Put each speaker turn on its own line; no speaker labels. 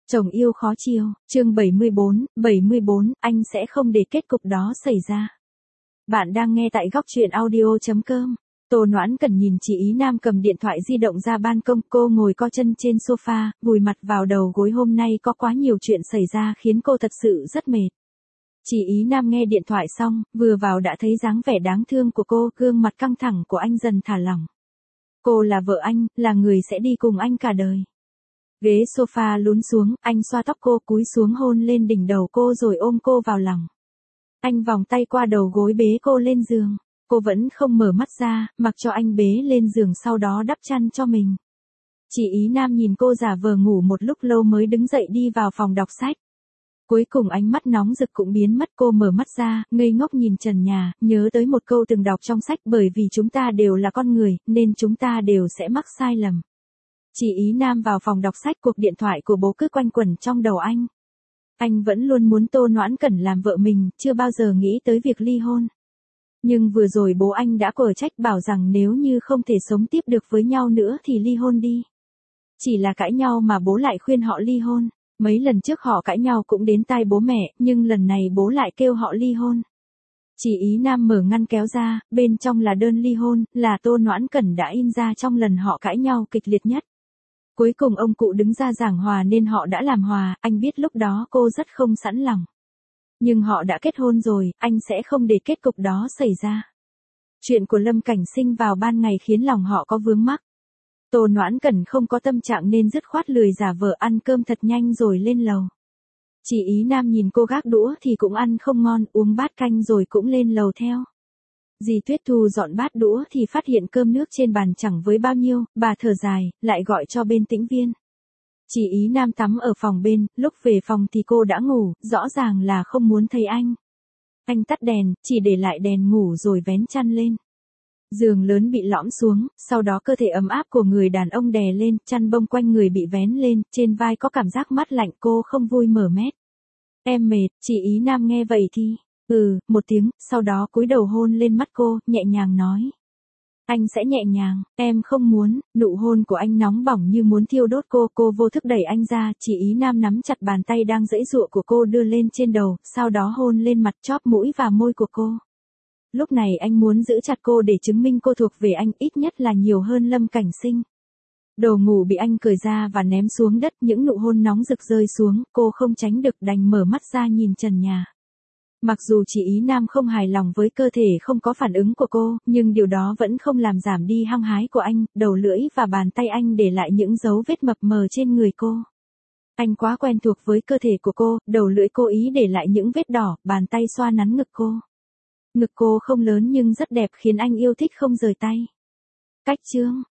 Chồng yêu khó chiều, chương 74, anh sẽ không để kết cục đó xảy ra. Bạn đang nghe tại góc truyện audio.com. Tô Noãn Cần nhìn chị Ý Nam cầm điện thoại di động ra ban công, cô ngồi co chân trên sofa, vùi mặt vào đầu gối. Hôm nay có quá nhiều chuyện xảy ra khiến cô thật sự rất mệt. Chị Ý Nam nghe điện thoại xong, vừa vào đã thấy dáng vẻ đáng thương của cô, gương mặt căng thẳng của anh dần thả lỏng. Cô là vợ anh, là người sẽ đi cùng anh cả đời. Ghế sofa lún xuống, anh xoa tóc cô, cúi xuống hôn lên đỉnh đầu cô rồi ôm cô vào lòng. Anh vòng tay qua đầu gối bế cô lên giường. Cô vẫn không mở mắt ra, mặc cho anh bế lên giường, sau đó đắp chăn cho mình. Chị Ý Nam nhìn cô giả vờ ngủ một lúc lâu mới đứng dậy đi vào phòng đọc sách. Cuối cùng ánh mắt nóng rực cũng biến mất, cô mở mắt ra, ngây ngốc nhìn trần nhà, nhớ tới một câu từng đọc trong sách, bởi vì chúng ta đều là con người, nên chúng ta đều sẽ mắc sai lầm. Chị Ý Nam vào phòng đọc sách, cuộc điện thoại của bố cứ quanh quẩn trong đầu anh. Anh vẫn luôn muốn Tô Noãn Cần làm vợ mình, chưa bao giờ nghĩ tới việc ly hôn. Nhưng vừa rồi bố anh đã quở trách, bảo rằng nếu như không thể sống tiếp được với nhau nữa thì ly hôn đi. Chỉ là cãi nhau mà bố lại khuyên họ ly hôn. Mấy lần trước họ cãi nhau cũng đến tai bố mẹ, nhưng lần này bố lại kêu họ ly hôn. Chị Ý Nam mở ngăn kéo ra, bên trong là đơn ly hôn, là Tô Noãn Cần đã in ra trong lần họ cãi nhau kịch liệt nhất. Cuối cùng ông cụ đứng ra giảng hòa nên họ đã làm hòa, anh biết lúc đó cô rất không sẵn lòng. Nhưng họ đã kết hôn rồi, anh sẽ không để kết cục đó xảy ra. Chuyện của Lâm Cảnh Sinh vào ban ngày khiến lòng họ có vướng mắc. Tô Noãn Cần không có tâm trạng nên dứt khoát lười giả vờ ăn cơm thật nhanh rồi lên lầu. Chị Ý Nam nhìn cô gác đũa thì cũng ăn không ngon, uống bát canh rồi cũng lên lầu theo. Dì Tuyết Thu dọn bát đũa thì phát hiện cơm nước trên bàn chẳng với bao nhiêu, bà thở dài, lại gọi cho bên Tĩnh Viên. Chị Ý Nam tắm ở phòng bên, lúc về phòng thì cô đã ngủ, rõ ràng là không muốn thấy anh. Anh tắt đèn, chỉ để lại đèn ngủ rồi vén chăn lên. Giường lớn bị lõm xuống, sau đó cơ thể ấm áp của người đàn ông đè lên, chăn bông quanh người bị vén lên, trên vai có cảm giác mát lạnh, cô không vui mở mét. Em mệt, chị Ý Nam nghe vậy thì, một tiếng, sau đó cúi đầu hôn lên mắt cô, nhẹ nhàng nói. Anh sẽ nhẹ nhàng, em không muốn, nụ hôn của anh nóng bỏng như muốn thiêu đốt cô vô thức đẩy anh ra, chị Ý Nam nắm chặt bàn tay đang giãy giụa của cô đưa lên trên đầu, sau đó hôn lên mặt, chóp mũi và môi của cô. Lúc này anh muốn giữ chặt cô để chứng minh cô thuộc về anh, ít nhất là nhiều hơn Lâm Cảnh Sinh. Đồ ngủ bị anh cởi ra và ném xuống đất, những nụ hôn nóng rực rơi xuống, cô không tránh được đành mở mắt ra nhìn trần nhà. Mặc dù chị Ý Nam không hài lòng với cơ thể không có phản ứng của cô, nhưng điều đó vẫn không làm giảm đi hăng hái của anh, đầu lưỡi và bàn tay anh để lại những dấu vết mập mờ trên người cô. Anh quá quen thuộc với cơ thể của cô, đầu lưỡi cố ý để lại những vết đỏ, bàn tay xoa nắn ngực cô. Ngực cô không lớn nhưng rất đẹp khiến anh yêu thích không rời tay. Cách chương